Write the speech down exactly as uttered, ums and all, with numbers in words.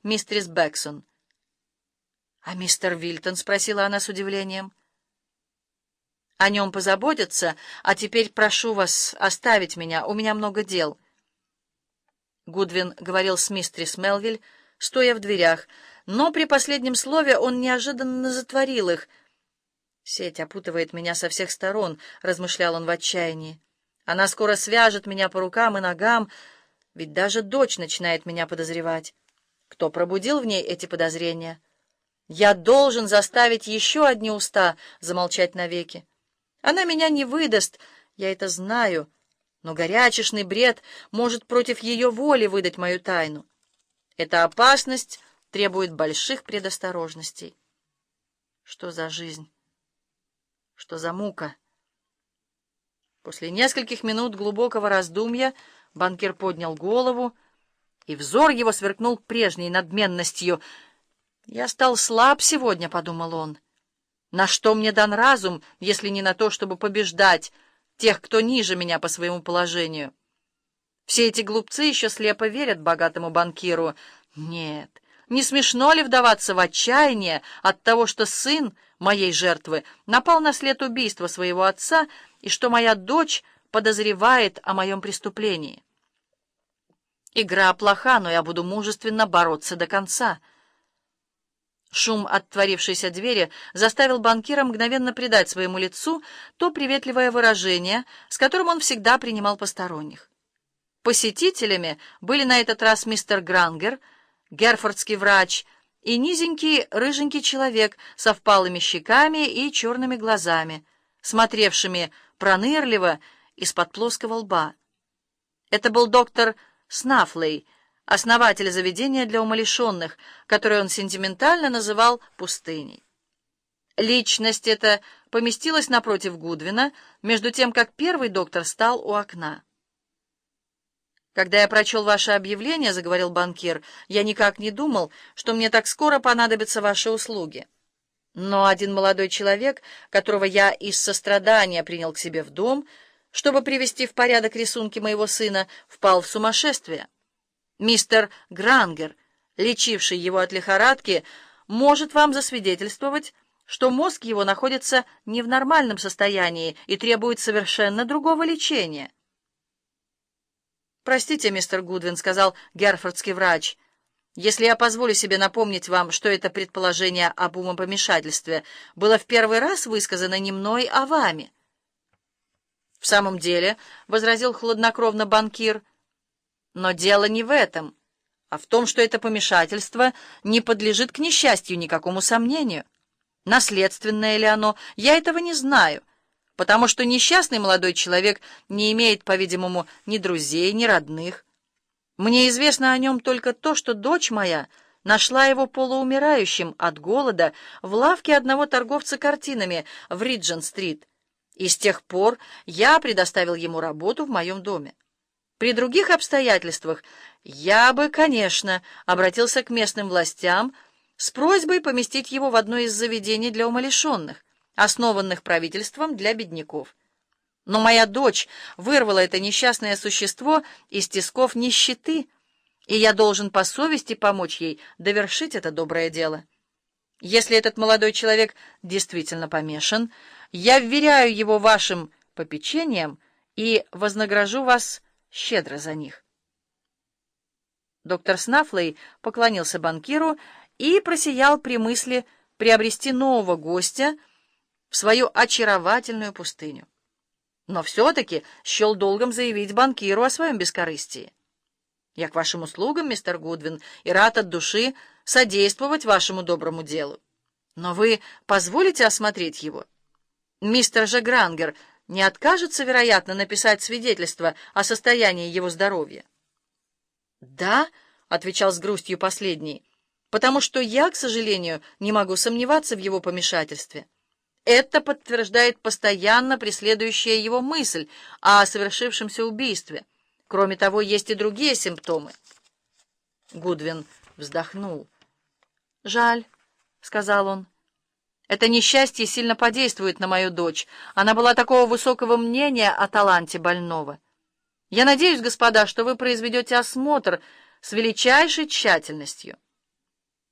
мистерис Бэксон. — А мистер Вильтон? — спросила она с удивлением. — О нем позаботятся, а теперь прошу вас оставить меня, у меня много дел. Гудвин говорил с мистерис Мелвиль, стоя в дверях, но при последнем слове он неожиданно затворил их. «Сеть опутывает меня со всех сторон», — размышлял он в отчаянии. «Она скоро свяжет меня по рукам и ногам, ведь даже дочь начинает меня подозревать. Кто пробудил в ней эти подозрения? Я должен заставить еще одни уста замолчать навеки. Она меня не выдаст, я это знаю, но горячешный бред может против ее воли выдать мою тайну. Эта опасность требует больших предосторожностей. Что за жизнь? Что за мука?» После нескольких минут глубокого раздумья банкир поднял голову, и взор его сверкнул прежней надменностью. «Я стал слаб сегодня», — подумал он. «На что мне дан разум, если не на то, чтобы побеждать тех, кто ниже меня по своему положению? Все эти глупцы еще слепо верят богатому банкиру. Нет, не смешно ли вдаваться в отчаяние от того, что сын моей жертвы напал на след убийства своего отца и что моя дочь подозревает о моем преступлении? Игра плоха, но я буду мужественно бороться до конца». Шум отворившейся двери заставил банкира мгновенно придать своему лицу то приветливое выражение, с которым он всегда принимал посторонних. Посетителями были на этот раз мистер Грангер, герфордский врач, и низенький рыженький человек со впалыми щеками и черными глазами, смотревшими пронырливо из-под плоского лба. Это был доктор Снафлей, основатель заведения для умалишенных, которое он сентиментально называл «пустыней». Личность эта поместилась напротив Гудвина, между тем, как первый доктор стал у окна. «Когда я прочел ваше объявление, — заговорил банкир, — я никак не думал, что мне так скоро понадобятся ваши услуги. Но один молодой человек, которого я из сострадания принял к себе в дом, чтобы привести в порядок рисунки моего сына, впал в сумасшествие. Мистер Грангер, лечивший его от лихорадки, может вам засвидетельствовать, что мозг его находится не в нормальном состоянии и требует совершенно другого лечения». «Простите, мистер Гудвин, — сказал герфордский врач, — если я позволю себе напомнить вам, что это предположение об умопомешательстве было в первый раз высказано не мной, а вами». «В самом деле, — возразил хладнокровно банкир, — но дело не в этом, а в том, что это помешательство не подлежит к несчастью никакому сомнению. Наследственное ли оно, я этого не знаю, потому что несчастный молодой человек не имеет, по-видимому, ни друзей, ни родных. Мне известно о нем только то, что дочь моя нашла его полуумирающим от голода в лавке одного торговца картинами в Риджент-стрит, и с тех пор я предоставил ему работу в моем доме. При других обстоятельствах я бы, конечно, обратился к местным властям с просьбой поместить его в одно из заведений для умалишенных, основанных правительством для бедняков. Но моя дочь вырвала это несчастное существо из тисков нищеты, и я должен по совести помочь ей довершить это доброе дело. Если этот молодой человек действительно помешан, я вверяю его вашим попечениям и вознагражу вас щедро за них». Доктор Снафлей поклонился банкиру и просиял при мысли приобрести нового гостя в свою очаровательную пустыню. Но все-таки счел долгом заявить банкиру о своем бескорыстии. «Я к вашим услугам, мистер Гудвин, и рад от души содействовать вашему доброму делу. Но вы позволите осмотреть его? Мистер же Грангер не откажется, вероятно, написать свидетельство о состоянии его здоровья?» «Да», — отвечал с грустью последний, — «потому что я, к сожалению, не могу сомневаться в его помешательстве. Это подтверждает постоянно преследующая его мысль о совершившемся убийстве. Кроме того, есть и другие симптомы». Гудвин вздохнул. «Жаль», — сказал он. «Это несчастье сильно подействует на мою дочь. Она была такого высокого мнения о таланте больного. Я надеюсь, господа, что вы произведете осмотр с величайшей тщательностью».